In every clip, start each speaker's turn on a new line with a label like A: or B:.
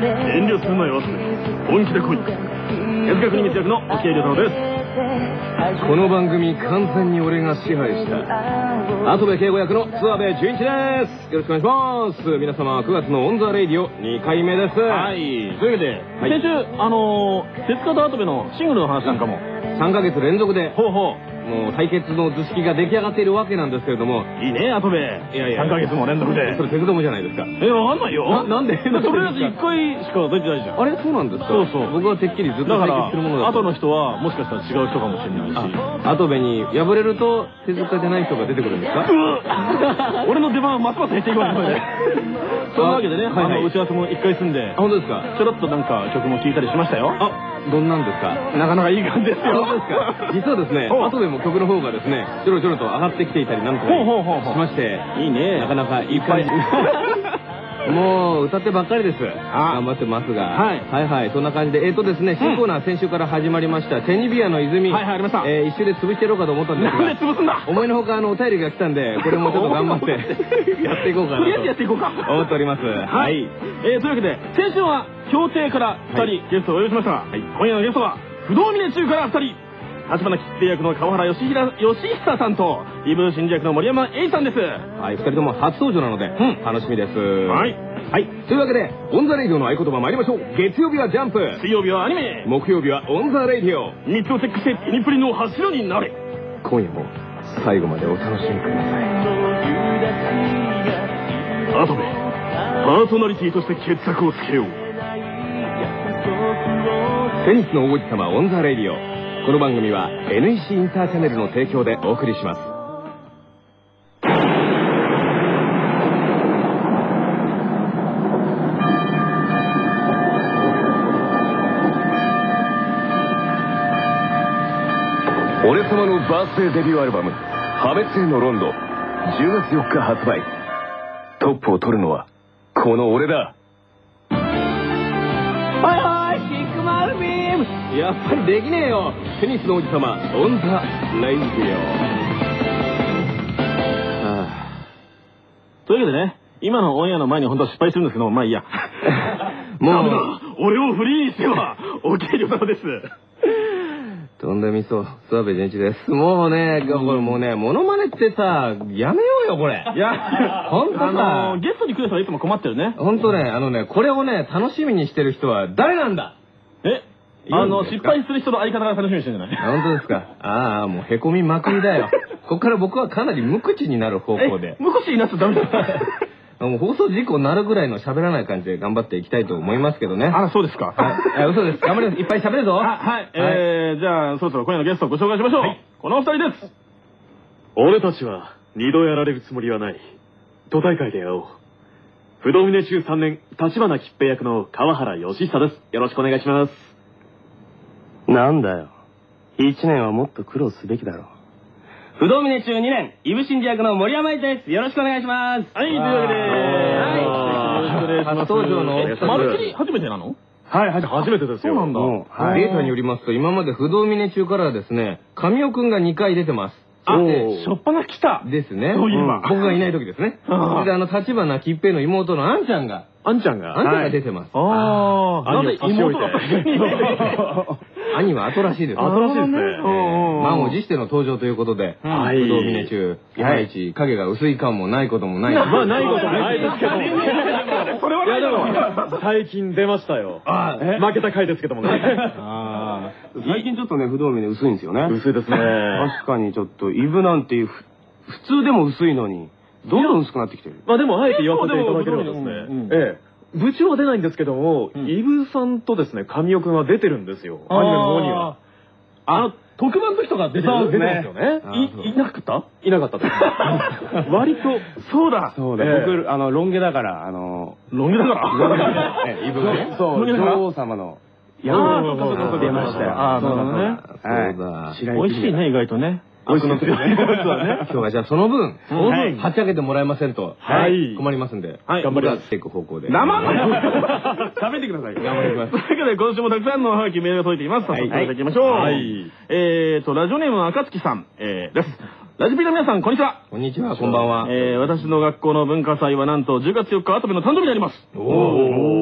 A: 遠慮するなよ、本気で来い。手塚国光役の沖江亮太郎です。
B: この番組完全に俺が支配した跡部圭吾役の諏訪部純一です。よろしくお願いします。皆様9月のオンザレイディオ2回目です。
A: はい、というわけで、先週手塚と跡部のシングルの話なんかも
B: 3ヶ月連続でもう対決の図式が出来上がっているわけなんですけれども。
A: いいね、跡部。3ヶ月も連続で。
B: それ手塚もじゃないですか。
A: わかんないよ。
B: なんで
A: とりあえず1回しか出てないじゃん。
B: あれ、そうなんですか。
A: そうそう。
B: 僕はてっきりずっと対決するものだった。
A: 後の人はもしかしたら違う人かもしれないし。
B: 跡部に敗れると手塚じゃない人が出てくるんですか。
A: 俺の出番はますます減っていくわけで。そんなわけでね、打ち合わせも1回済んで。
B: 本当ですか。
A: ちょろっとなんか曲も聴いたりしましたよ。
B: どんなんですか。
A: なかなかいい感じですよ。
B: 本当ですか。実はですね、後でも曲の方がですね、ちょろちょろと上がってきていたりなんとかしまして、
A: いいね。
B: なかなかいい感じ。もう歌ってばっかりです。頑張ってますが。はい、そんな感じで、ですね、新コーナー先週から始まりました、テニビアの泉。
A: ありました。
B: 一周で潰してやろうかと思ったんですが。
A: なんで潰すんだ。
B: 思いのほかお便りが来たんで、これもちょっと頑張ってやっていこうかなと。
A: とりあえずやっていこうか。
B: 思っております。はい。
A: というわけで、先週は協定から2人ゲストをお呼びしましたが、今夜のゲストは不動峰中から2人。立花吉平役の川原義久さんとイブ真二役の森山英二さんです。
B: はい、2人とも初登場なので楽しみです。
A: はい。
B: というわけで、オンザレイディオの合言葉参りましょう。月曜日はジャンプ、
A: 水曜日はアニメ、
B: 木曜日はオンザレイディオ。
A: 3つをチェックしてピニプリの柱になれ。
B: 今夜も最後までお楽しみください。
A: 後でパーソナリティとして傑作をつけよう。
B: テニスの王子様オンザレイディオ。この番組は NEC インターチャネルの提供でお送りします。俺様のバースデーデビューアルバム破滅へのロンド、10月4日発売。トップを取るのはこの俺だ。やっぱりできねえよ。テニスの王子様オンザレイディ
A: オ。というわけでね、今のオンエアの前に本当は失敗するんですけど、まあいいや。もう俺をフリーにしては沖江亮太郎です。
B: とんだみそ諏訪部純一です。もうね、これもうね、モノマネってさ、やめようよこれ。
A: いや、
B: ほんとさ、
A: ゲストに来る人はいつも困ってるね。
B: ほんとね、これをね、楽しみにしてる人は誰なんだ。
A: 失敗する人の相方が楽しみにしてるんじゃない。
B: 本当ですか。もうへこみまくりだよ。こっから僕はかなり無口になる方向で。
A: 無口になっちゃダメだ。
B: もう放送事故になるぐらいの喋らない感じで頑張っていきたいと思いますけどね。
A: そうですか。
B: 嘘です。頑張ります。いっぱい喋るぞ。
A: はい。じゃあそろそろ今夜のゲストをご紹介しましょう。このお二人です。
C: 俺たちは二度やられるつもりはない。都大会で会おう。不動峰中3年立花吉平役の川原義久です。よろしくお願いします。
D: なんだよ。1年はもっと苦労すべきだろう。不動峰中2年、イブ真二役の森山英二です。よろしくお願いします。
A: はい、というわけで、
B: 初登場の
A: まるっきり初めてなの？
C: はい、初めてですよ。
A: そうなんだ。
B: データによりますと、今まで不動峰中からはですね、神尾くんが2回出てます。
A: しょっぱな来た
B: ですね。
A: そういえば
B: 僕がいない時ですね。で、立花吉平の妹のあんちゃんが出てます。
A: なんで妹だった
B: 兄は後らしいです。
C: 後らしいですね。
B: 満を持しての登場ということで、不動峰中、いまいち影が薄い感もないこともない。
C: まあないこともないですけど。
A: それはないだろう。
C: 最近出ましたよ。負けた回ですけどもね。
D: 最近ちょっとね、不動峰薄いんですよね。
C: 薄いですね。
D: 確かにちょっと、イブなんて普通でも薄いのに、どんどん薄くなってきてる。
C: まあでも、あえて言わせていただければですね。部長は出ないんですけども、イブさんとですね、神尾くんは出てるんですよ。アニメの方には。
A: 特番の人が出てるんですよね。いなかった
C: いなかったです。割と、
A: そうだ。
D: 僕、ロン毛だから、
A: ロン毛だから
D: イブがね。そう、女王様の。
A: 出ましたよ。なるほどね。
B: そうだ。
A: 美味しいね、意外とね。
B: 今日はじゃあその分、はち上げてもらえませんと困りますんで、頑張ります。いく方向で。
A: 食べてください。頑張ります。というわけで今週もたくさんのおはがきメールが届いています。早速いただきましょう。ラジオネームの赤月さんです。ラジピの皆さん、こんにちは。
B: こんにちは、こんばんは。
A: 私の学校の文化祭はなんと10月4日、跡部の誕生日になります。なの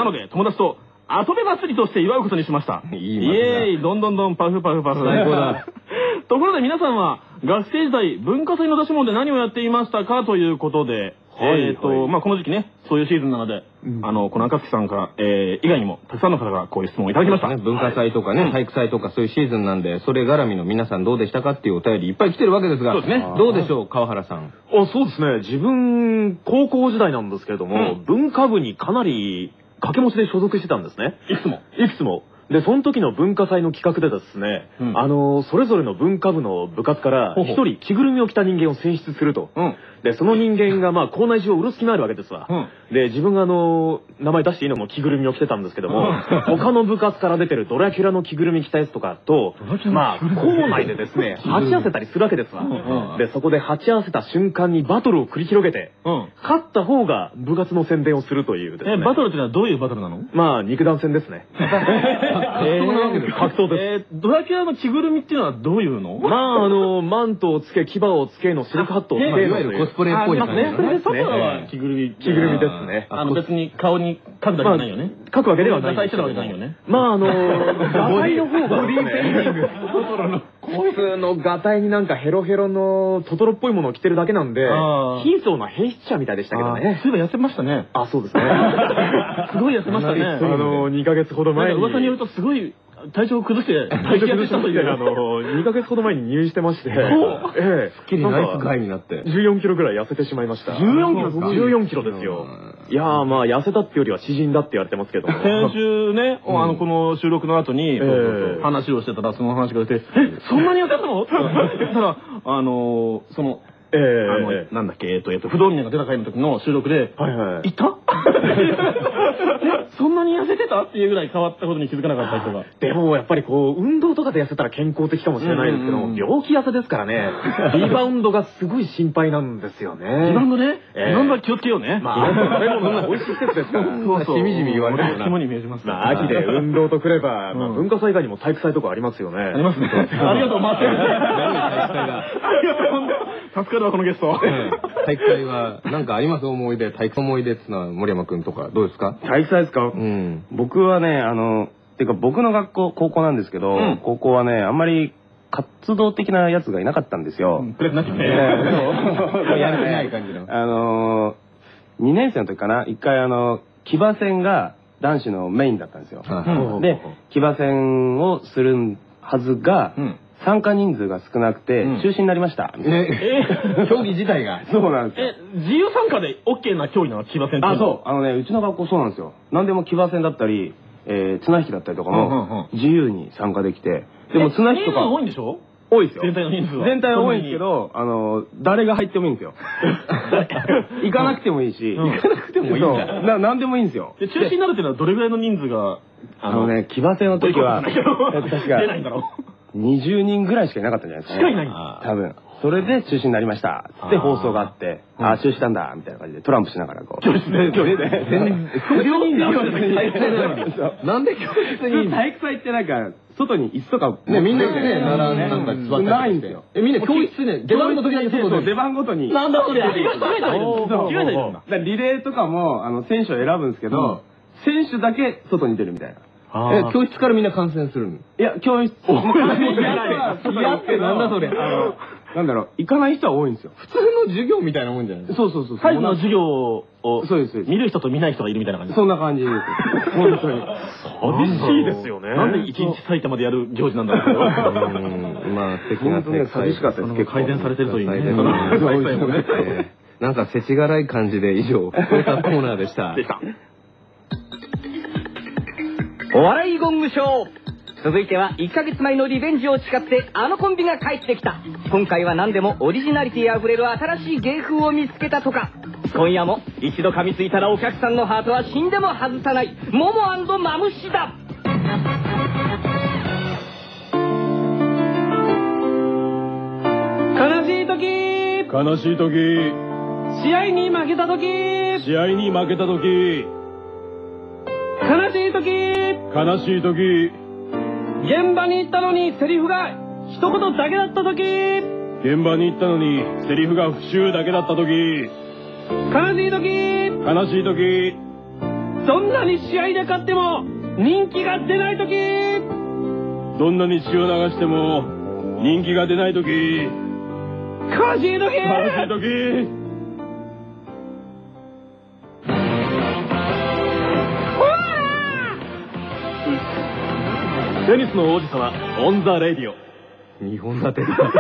A: ので、友達と遊べ祭りとして祝うことにしました。
B: いい
A: イエーイ、どんどんどん、パフパフパフ。
B: 最高だ。
A: ところで皆さんは、学生時代、文化祭の出し物で何をやっていましたかということで、まあこの時期ね、そういうシーズンなので、この赤月さんから、以外にも、たくさんの方がこういう質問をいただきました。
B: 文化祭とかね、体育祭とかそういうシーズンなんで、それ絡みの皆さんどうでしたかっていうお便りいっぱい来てるわけですが、
A: そうですね。
B: どうでしょう、川原さん。
C: そうですね。自分、高校時代なんですけれども、文化部にかなり掛け持ちで所属してたんですね。いくつも。で、その時の文化祭の企画でですね、それぞれの文化部の部活から一人着ぐるみを着た人間を選出すると。で、その人間がまあ校内中をうるす気のあるわけですわ。で、自分が名前出していいのも着ぐるみを着てたんですけども、他の部活から出てるドラキュラの着ぐるみ着たやつとかと、まあ校内でですね、鉢合わせたりするわけですわ。で、そこで鉢合わせた瞬間にバトルを繰り広げて、勝った方が部活の宣伝をするというですね。
A: バトルってのはどういうバトルなの？
C: まあ、肉弾戦ですね。格闘です。
A: ドラキュラの着ぐるみっていうのはどういうの？
C: まあ、マントをつけ、牙をつけのシルクハットをつけ、
B: いわゆるコスプレっぽい感じ
A: ね。それは着ぐるみ。
C: 着ぐるみですね。
A: 別に顔に描くだけじゃないよね。
C: 描くわけではない。
A: 画体してるわけじゃないよね。
C: まあ、画体の方がですね、普通の画体になんかヘロヘロのトトロっぽいものを着てるだけなんで、貧相な変質者みたいでしたけどね。
A: そういえば痩せましたね。
C: そうですね。
A: すごい痩せましたね。
C: 2ヶ月ほど前に。
A: 噂によるとすごい体調を崩して、
C: したという2ヶ月ほど前に入院してまして、す
B: っきりナイスガイになって。
C: 14キロぐらい痩せてしまいました。
A: 14キロですか
C: ？14キロですよ。いやー、まあ、痩せたってよりは縮んだって言われてますけども。
A: 先週ね、この収録の後に、話をしてたら、その話が出て、そんなに痩せたのって言ったら、なんだっけ、不動峰が出た回の時の収録で、いたそんなに痩せてたっていうぐらい変わったことに気づかなかった人が。
C: でも、やっぱり運動とかで痩せたら健康的かもしれないですけど、病気痩せですからね、リバウンドがすごい心配なんですよね。
A: リバウンドね。リバウンドは気をつけようね。
C: まあ、食べ物が美味しい季節ですから。
A: そう。
B: しみじみ言われるよな。
A: 肝に銘じます。
C: まあ、秋で運動とくれば、文化祭以外にも体育祭とかありますよね。
A: ありますね。ありがとう、待って。助かるわ、このゲスト。
B: 体育祭は、なんかあります？思い出。体育思い出ってのは森山くんとかどうですか？
C: 体育祭ですか？
D: 僕はね、てか僕の学校、高校なんですけど、高校はね、あんまり活動的なやつがいなかったんですよ。
A: プレスなきゃね。
B: やる気ない感じの。
D: 2年生の時かな、一回騎馬戦が男子のメインだったんですよ。で、騎馬戦をするはずが、参加人数が少なくて中止になりました。
B: 競技自体が。
D: そうなんですよ。
A: 自由参加で OK な競技なの？騎馬戦って。
D: そう。うちの学校そうなんですよ。何でも騎馬戦だったり、綱引きだったりとかも自由に参加できて。でも綱引きとか。
A: 多いんでしょ？
D: 多いですよ。
A: 全体の人数は。
D: 全体は多いんですけど、誰が入ってもいいんですよ。行かなくてもいいし、行かなくてもいいんだ。なんでもいいんですよ。
A: 中止になるっていうのはどれぐらいの人数が、
D: 騎馬戦の時は、確か、
A: 出ないんだろう。
D: 20人ぐらいしかいなかったんじゃないですかね。
A: しかいないんだ。
D: 多分。それで中止になりました。で、放送があって、中止したんだ、みたいな感じでトランプしながらこう。
A: 教室で。
D: なんで教室に体育祭ってなんか、外に椅子とか、ね、みんなでね、なんか座ってないんですよ。
B: みんな教室ね、出番の時だけ外で。
D: 出番ごとに。
A: なんだそれ。
D: リレーとかも、選手を選ぶんですけど、選手だけ外に出るみたいな。
B: 教室からみんな観戦するの？
D: いや、教室。やってなんだそれ。なんだろう、行かない人は多いんですよ。
B: 普通の授業みたいなもんじゃない？
D: そう。
A: 最後の授業を、
D: そうです。
A: 見る人と見ない人がいるみたいな感じ。
D: そんな感じです。本当に。
C: 寂しいですよね。
A: なんで一日埼玉でやる行事なんだろう。
B: まあ、素敵な体育祭。
D: 寂しかったです。
A: 改善されてるといいね。
B: なんか世知辛い感じで以上、こういったコーナーでした。
E: お笑いゴングショー。続いては1ヶ月前のリベンジを誓ってあのコンビが帰ってきた。今回は何でもオリジナリティあふれる新しい芸風を見つけたとか。今夜も一度噛みついたらお客さんのハートは死んでも外さないモモ&マムシだ。
A: 悲しい時、
B: 悲しい時、
A: 試合に負けた時、
B: 試合に負けた時、
A: 悲しい時、
B: 悲しい時、
A: 現場に行ったのにセリフが一言だけだった時、
B: 現場に行ったのにセリフが復習だけだった時、
A: 悲しい時、
B: 悲しい時、
A: どんなに試合で勝っても人気が出ないとき、
B: どんなに血を流しても人気が出ないとき、
A: 悲しいとき、
C: テニスの王子様、オンザレディオ。
B: 日本立て。カル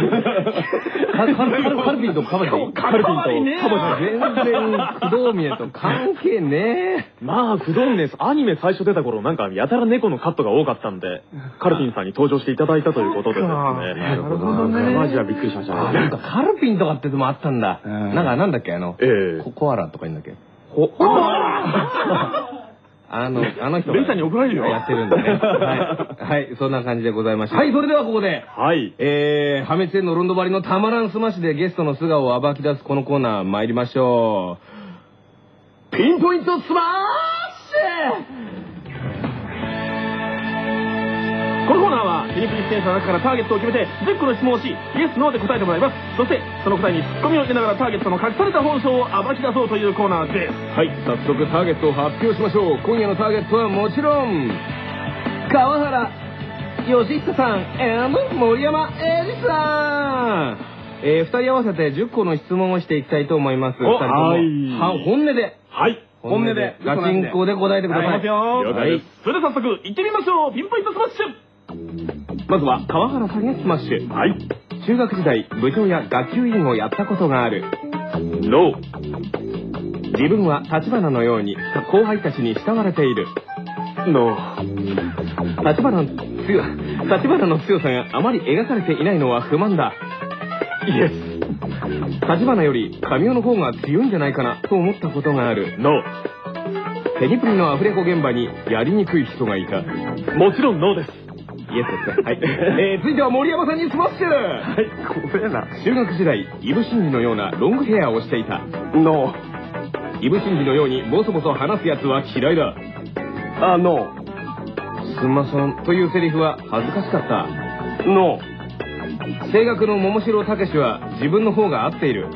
B: ピンとカバディ。
A: カルピンとカバディ。
B: 全然、不動峰と関係ねえ。
C: まあ、不動峰、アニメ最初出た頃、なんか、やたら猫のカットが多かったんで、カルピンさんに登場していただいたということでですね。
B: なるほどね。マジはびっくりしましたね。なんかカルピンとかってでもあったんだ。なんだっけコアラとか言うんだっけ。コアラあの人
A: レイさんに怒られるよ。
B: やってるんでね。はい、そんな感じでございました。はい、それではここで、
C: はい。
B: 破滅へのロンドバリのたまらんスマッシュでゲストの素顔を暴き出すこのコーナー参りましょう。ピンポイントスマッシュ。
A: このコーナーはテニプリ出演者の中からターゲットを決めて10個の質問をし、イエス・ノーで答えてもらいます。そしてその答えにツッコミを入れながらターゲットの隠された本性を暴き出そうというコーナーです。
B: はい、早速ターゲットを発表しましょう。今夜のターゲットはもちろん川原義久さん and 森山英二さん。2人合わせて10個の質問をしていきたいと思います。2人とも本音で、本音でガチンコで答えてください。
A: 了解です。それでは早速行ってみましょう。ピンポイントスマッシュ。
B: まずは川原さんへスマッシュ。はい。中学時代部長や学級委員をやったことがある。
C: ノー。
B: 自分は立花のように後輩たちに慕われている。
C: ノー。
B: 立花の強さがあまり描かれていないのは不満だ。
C: イエス。
B: 立花より神尾の方が強いんじゃないかなと思ったことがある。
C: ノ
B: ー。テニプリのアフレコ現場にやりにくい人がいた。
C: もちろんノーです。
B: イエスですね。はい。続いては森山さんにスマッシュ。
C: はい、怖えな。
B: 中学時代、イブシンジのようなロングヘアをしていた。
C: ノ
B: ー。イブシンジのようにボソボソ話すやつは嫌いだ。
C: ノー。
B: すんまそんというセリフは恥ずかしかった。
C: ノ
B: ー。声楽の桃城武史は自分の方が合っている。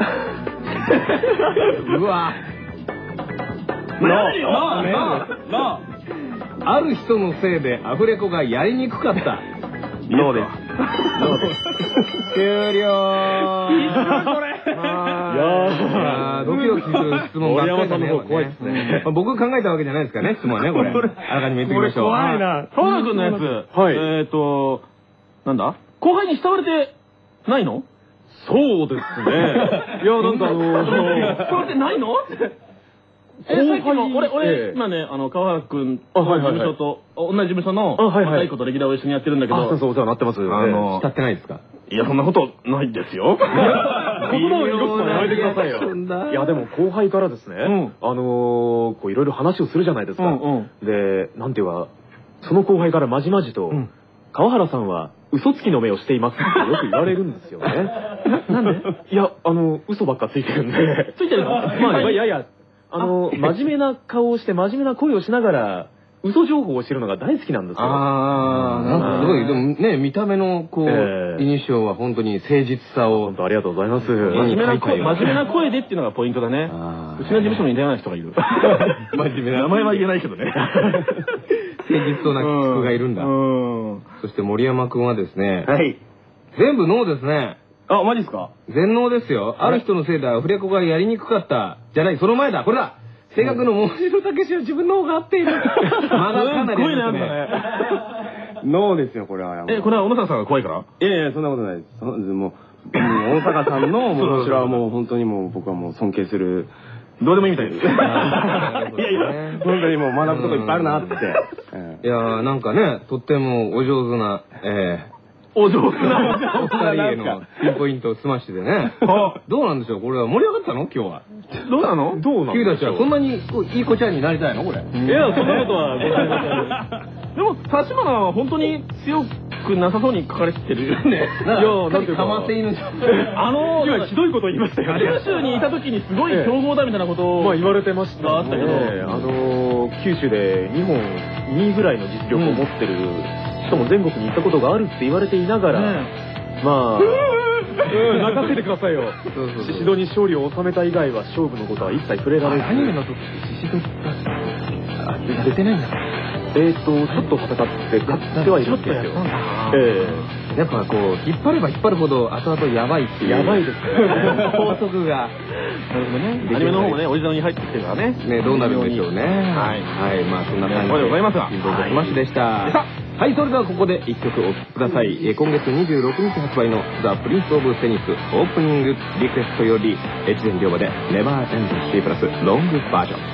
B: うわ。
A: ノー。
B: ある人のせいでアフレコがやりにくかった。
C: ノーです。
B: 終了。
A: いいこれ。
B: いやドキドキする質問ばっかりだね。
C: 怖いですね。
B: 僕が考えたわけじゃないですかね、質問はね、これ。あらかじめ言っておきましょう。
A: 怖いな。川原君のやつ。
C: はい。
A: なんだ後輩に慕われてないの？
C: そうですね。いや、なんか
A: 慕われてないの？さっきの俺今ね川原君の事務所と同じ事務所の若い子とレギュラーを一緒にやってるんだけど、
C: そうそうお世話になってます。
B: 慕ってないですか？
A: いやそんなことないですよ。
C: 言葉をよくやめてくださいよ。いやでも後輩からですね、こういろいろ話をするじゃないですか。でなんていうかその後輩からまじまじと川原さんは嘘つきの目をしていますってよく言われるんですよね。
A: なんで？
C: いや嘘ばっかついてるんで。
A: ついてるの？
C: まあいや。真面目な顔をして真面目な声をしながら嘘情報を知るのが大好きなんですよ。
B: なんかすごいでもね見た目のこう印象は本当に誠実さを。
C: 本当ありがとうございます。
A: 真面目な声でっていうのがポイントだね。うちの事務所に似たような人がいる。
B: 真面目な
A: 名前は言えないけどね。
B: 誠実そうな人がいるんだ。そして森山君はですね。
A: はい。
B: 全部ノーですね。
A: あ、マジっすか？
B: 全能ですよ。ある人のせいでアフレコがやりにくかった。じゃない、その前だ。これだ。性格の桃城武史は自分の方が合っている。まだかなりですね。ノーですよ、これは。
A: これは小野坂さんが怖いから？
D: いやそんなことないです。もう、大阪さんの桃城はもう本当にもう僕はもう尊敬する。
A: どうでもいいみたいです。いや
D: 本当にもう学ぶとこいっぱいあるなって。
B: いやなんかね、とってもお上手な、
A: お上手な
B: お二人へのピンポイントスマッシュでね。どうなんでしょう、これは盛り上がったの今日は。
A: どうなの？
B: 君たちはそんなにいい子ちゃんになりたいのこれ。
C: いや、そんなことはございません。
A: でも、立花は本当に強くなさそうに書かれてるよね。
B: いや、なんていうか。かまっているんじゃん。
C: 今ひどいこと言いましたよね。
A: 九州にいた時にすごい強豪だみたいなことを
C: 言われてました。
A: あったけど、
C: 九州で日本2位ぐらいの実力を持ってる、しかも全国に行ったことがあるって言われていながら、まあ、泣かせてくださいよ。宍戸に勝利を収めた以外は勝負のことは一切触れられず。
B: アニメの時って宍戸だった。
C: 出てないんだ。ちょっと戦って勝ってはいるんですよ。
B: やっぱこう引っ張れば引っ張るほど後々やばいっていう。
C: やばいですね。
B: 法則が。
A: なるほどね。アニメの方もね、オリジナルに入ってきてるからね。
B: ね、どうなるんでしょうね。はい、まあそんな感じで
A: ございますが。
B: 金属スマッシュでした。はい、それではここで1曲お聴きください。今月26日発売のザ・プリンス・オブ・テニスオープニングリクエストより越前龍馬でネバーエンド C プラスロングバージョン。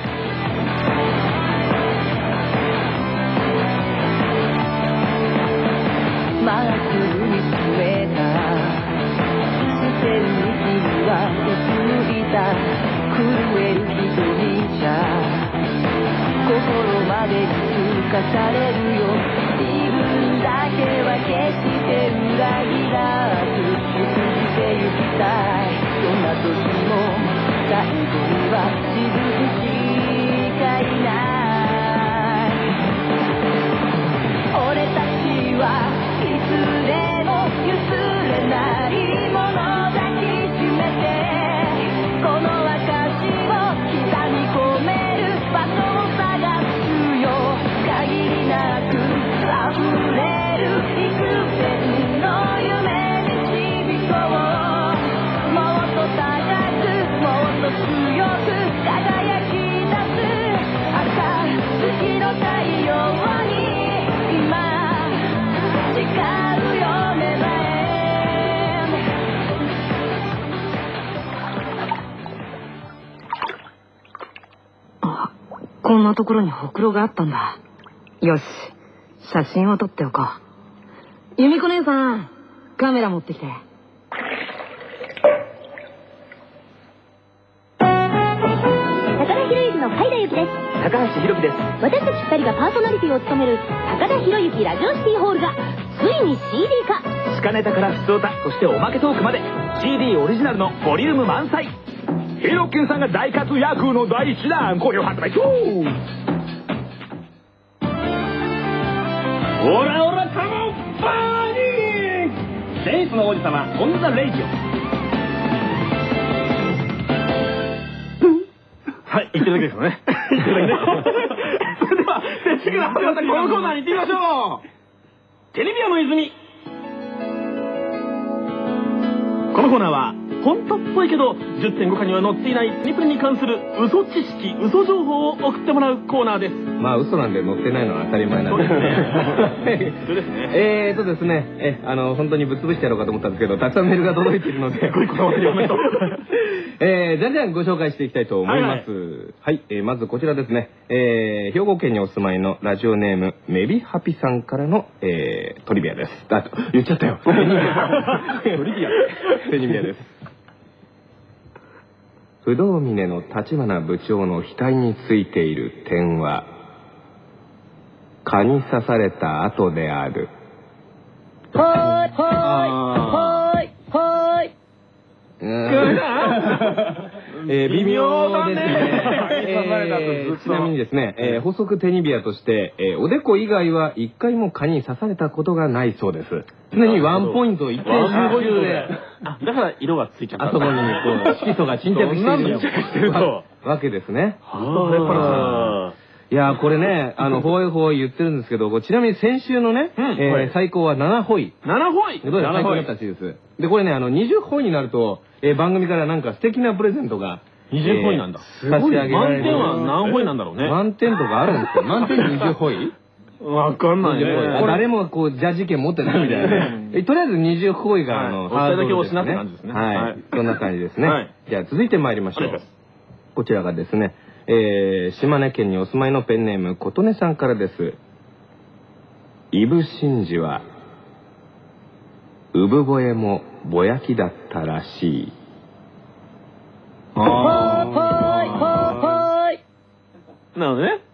F: まっすぐ見つめた視線に君はうつむいた震える瞳じゃ心まで通過されるよ自分だけは決して裏切らず信じてゆきたいどんな時も最後には自分しかいない俺たちはいつでも譲れないもの抱きしめてこの証を刻み込める場所を探すよ限りなく溢れる幾千の夢に導こうもっと高くもっと強く輝き出す明日月の太陽に今誓うよねあ、こんなところにほくろがあったんだ。よし、写真を撮っておこう。由美子姉さん、カメラ持ってきて。高田博之の海田由紀です。
E: 高橋ひろきです。
F: 私たち2人がパーソナリティを務める高田博之ラジオシティホールがついに CD 化。
E: 地下ネタから普通歌、そしておまけトークまで CD オリジナルのボリューム満載。ヒロッケンさんが大活躍の第1弾好評発売中。オラオラカモンバーニーセンスの王子様オンザレイディオ。
A: はい、言ってるだけですよね。言ってるだけね。それでは、正式な始まったこのコーナーに行ってみましょう。テレビアの泉。このコーナーは、本当っぽいけど、10.5 課には載っていないテニプリに関する嘘知識、嘘情報を送ってもらうコーナーです。
B: まあ嘘なんで載ってないのは当たり前なんですね。
A: そうですね。
B: ですね、本当にぶっ潰してやろうかと思ったんですけど、たくさんメールが届いているので、
A: すごいこだわりをね。
B: じゃんじゃんご紹介していきたいと思います。はい、まずこちらですね、兵庫県にお住まいのラジオネーム、メビハピさんからの、トリビアです。言っちゃったよ。トリビア。トリビアです。不動峰の立花部長の額についている点は、蚊に刺された後である。微妙ですね。ちなみにですね、補足テニビアとして、おでこ以外は一回も蚊に刺されたことがないそうです。常にワンポイント一点集中で、
A: だから色がついちゃった。
B: あそこにこう色素が沈着しているわけですね。いやーこれね、ほいほい言ってるんですけど、ちなみに先週のね、最高は7ホイ。
A: 7ホイ。
B: どうやら最高だったらしいです。で、これね、20ホイになると、番組からなんか素敵なプレゼントが、
A: 20ホイなんだ。
B: 差し上げられる。
A: 満点は何ホイなんだろうね。
B: 満点とかあるんですか？満点20ホイ？
A: わかんないね。
B: 誰もこう、ジャッジ権持ってないみたいなね。とりあえず20ホイが、
A: ハードルだけ押しなって感じですね。
B: はい。そんな感じですね。じゃあ続いて参りましょう。こちらがですね、島根県にお住まいのペンネーム、琴音さんからです。イブシンジは、産声もぼやきだったらしい。
A: なるほどね。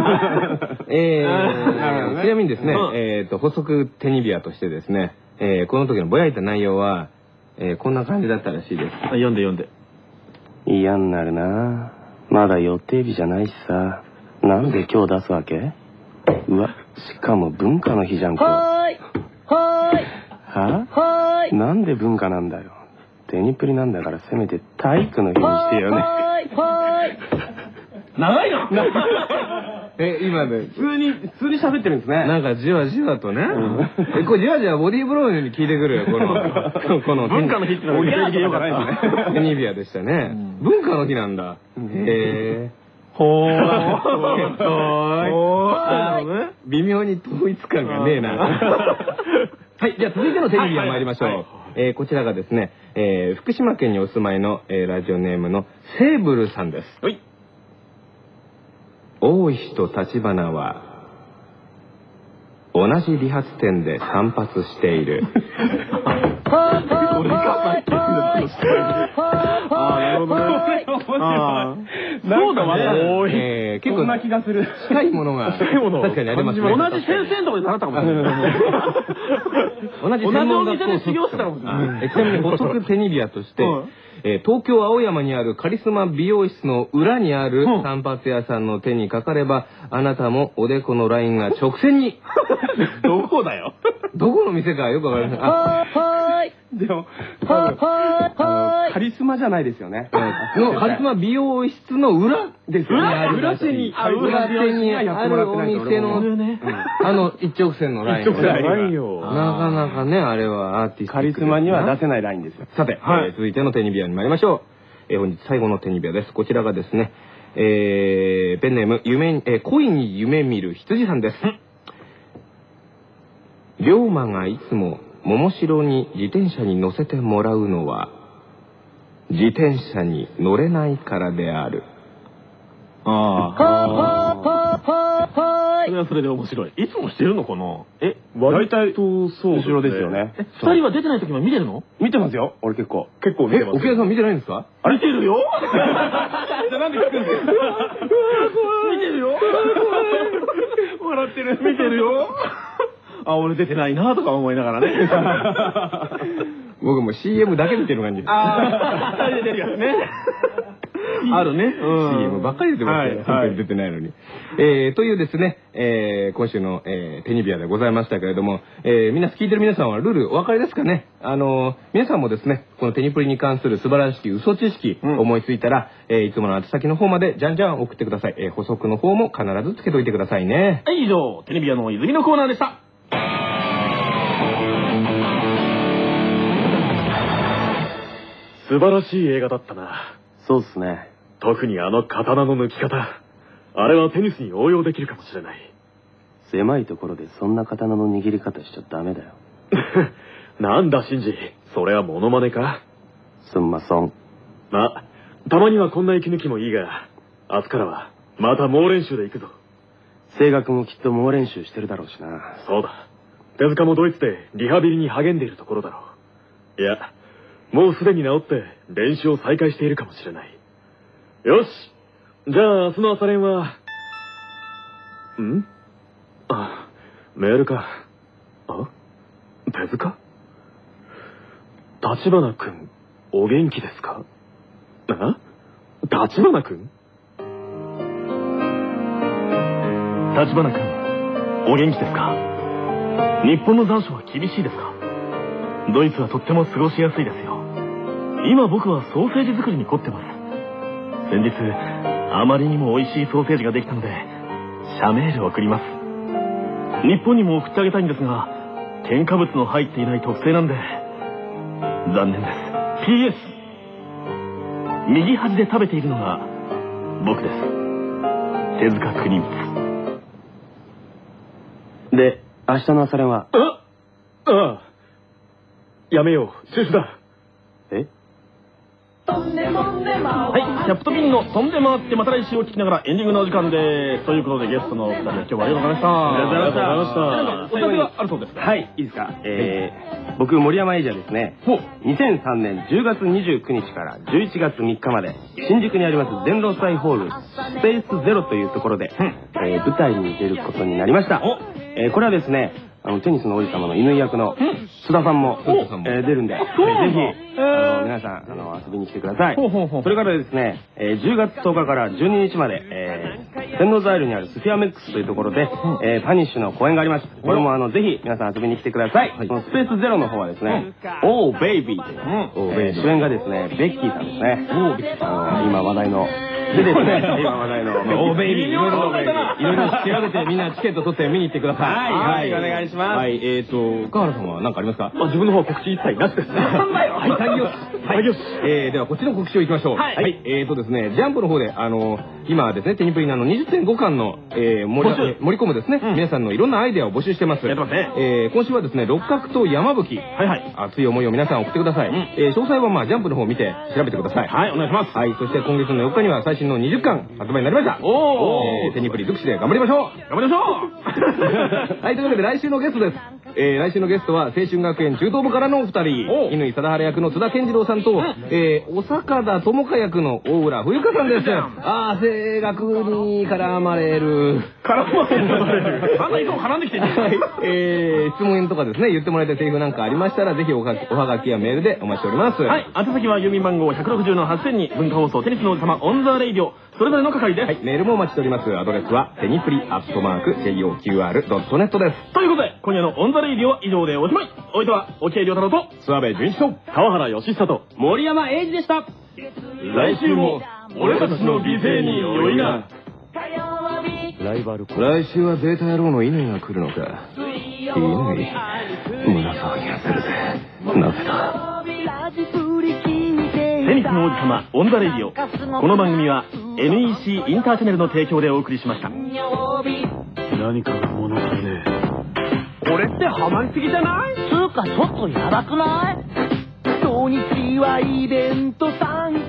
B: ちなみにですね、補足テニビアとしてですね、この時のぼやいた内容は、こんな感じだったらしいです。
A: 読んで。
D: 嫌になるな。まだ予定日じゃないしさ。なんで今日出すわけ？うわ、しかも文化の日じゃんか。は？なんで文化なんだよ。テニプリなんだからせめて体育の日にしてよね。
A: 長いな。
B: 今ね、
D: 普通に喋ってるんですね。
B: なんかじわじわとね。これじわじわボディーブローのように効いてくるよ、この。
A: 文化の日ってのは
D: や良かった。
B: テニビアでしたね。文化の日なんだ。へー。
A: ほー。
B: 微妙に統一感がねえな。はい、じゃあ続いてのテニビア参りましょう。こちらがですね、福島県にお住まいのラジオネームのセーブルさんです。
A: はい。
B: 大石と立花は同じ理髪店で散髪している。
A: 俺がさっきのなるほどね。そうだね。
B: 結構な気がする。近いものが確かにありますね。
A: 同じ先生のところで習ったかもしれない。
B: 同じ
A: お店で修行してたかもしれない。
B: ちなみに補足テニビアとして、東京青山にあるカリスマ美容室の裏にある散髪屋さんの手にかかれば、あなたもおでこのラインが直線に。
A: どこだよ。
B: どこの店かよくわかりません。
D: でも、カリスマじゃないですよね。
B: のカリスマ美容室の裏ですよね。
D: 裏手に
B: あるお店の、一直線のライン。なかなかね、あれはアーティスト。
D: カリスマには出せないラインですよ。
B: さて、続いてのテニビアに参りましょう。本日最後のテニビアです。こちらがですね、ペンネーム、恋に夢見る羊さんです。龍馬がいつも桃城に自転車に乗せてもらうのは、自転車に乗れないからである。
A: それはそれで面白い。いつもしてるのかな。
D: 大体、後ろですよね。
A: 二人は出てない時も見てるの？
D: 見てますよ、俺結構。
B: 見てます。奥谷さん見てないんですか？
A: 見てるよ。
D: じゃあなんで聞くんですか？
A: 見てるよ。
D: 笑ってる。
A: 見てるよ。俺出てないなとか思いながらね。
B: 僕も CM だけ見てる感じ。
A: 二人で出るやつね。あるね。
B: CM ばっかり出てますよ。本当に出てないのに。というですね、今週のテニビアでございましたけれども、聞いてる皆さんはルールお分かりですかね？皆さんもですね、このテニプリに関する素晴らしき嘘知識思いついたら、いつもの宛先の方までじゃんじゃん送ってください。補足の方も必ずつけといてくださいね。
A: はい、以上、テニビアの泉のコーナーでした。素晴らしい映画だったな。
D: そうっすね。
A: 特にあの刀の抜き方。あれはテニスに応用できるかもしれない。
D: 狭いところでそんな刀の握り方しちゃダメだよ。
A: なんだ、シンジ。それはモノマネか？
D: すんまそん。
A: たまにはこんな息抜きもいいが、明日からはまた猛練習で行くぞ。
D: 声楽もきっと猛練習してるだろうしな。
A: そうだ。手塚もドイツでリハビリに励んでいるところだろう。いや、もうすでに治って練習を再開しているかもしれない。よし、じゃあ明日の朝練はメールか。手塚？立花君、お元気ですか？立花君？立花君、お元気ですか？日本の残暑は厳しいですか？ドイツはとっても過ごしやすいですよ。今僕はソーセージ作りに凝ってます。先日、あまりにも美味しいソーセージができたので、社メールを送ります。日本にも送ってあげたいんですが、添加物の入っていない特製なんで、残念です。PS、右端で食べているのが、僕です。手塚国光。
D: で、明日の朝練は？
A: やめよう。中止だ。
F: 飛んで飛んで回
A: はい、キャプトピンの飛んで回ってまた来週を聞きながらエンディングのお時間です。ということでゲストのお二人は今日はありがとうございました。
D: ありがとうございました。
A: お知らせがあるそうですね。
D: はい、いいですか。僕、森山英二はですね、2003年10月29日から11月3日まで、新宿にあります電動祭ホール、スペースゼロというところで、舞台に出ることになりました。これはですね、テニスの王子様の乾役の須田さんも出るんで、ぜひ皆さん遊びに来てください。それからですね、10月10日から12日まで、 天王ザイルにあるスフィアメックスというところで、パニッシュの公演があります。これもぜひ皆さん遊びに来てください。このスペースゼロの方はですね、オーベイビーという、主演がですね、ベッキーさんですね。今話題の。でですね、今話題の。
B: オーベイビー、いろいろ調べてみんなチケット取って見に行ってください。
D: はい、お願いします。
B: はい、岡原さんは何かありますか？
C: 自分の方は告知一切なしです。
B: なんだよ。はい、はい、ではこっちの告知をいきましょう。はい、ですね、ジャンプの方で、今ですね、テニプリの20.5巻の、盛り込むですね、皆さんのいろんなアイデアを募集してます。
A: やってますね。
B: 今週はですね、六角と山吹。熱い思いを皆さん送ってください。詳細はジャンプの方を見て調べてください。
A: はい、お願いします。
B: はい、そして今月の4日には最新の20巻発売になりました。テニプリ尽くしで頑張りましょう。はい、というわけで来週のゲストです。来週のゲストは青春学園中等部からのお二人、乾貞治役の津田健次郎さんと、お坂田智香役の大浦冬香さんです。声楽に絡まれる。
A: あんないつも絡んできてね。
B: 質問とかですね、言ってもらいたいセリフなんかありましたら、ぜひおはがきやメールでお待ちしております。
A: はい、宛先は郵便番号160-8000に文化放送テニスの王子様オンザレイディオ、それぞれの係です。
B: はい、メールもお待ちしております。アドレスはテニプリ@joqr.net です。
A: ということで、今夜のオンザレイディオは以上でおしまい。お相手は沖江亮太郎と
B: 諏訪部純一と
C: 川原義久と
A: 森山英二でした。来週も俺たちの犠牲に酔いな。
C: ライバル
B: 来週はゼータ野郎の乾が来るのか。乾、胸騒ぎがするぜ。なぜだ。
A: テニスの王子様オンザレイディオ。この番組は NEC インターチャネルの提供でお送りしました。
C: 何かが物足りね
A: え。これってハマりすぎじゃない？
F: つうかちょっとやばくない？土日はイベント参加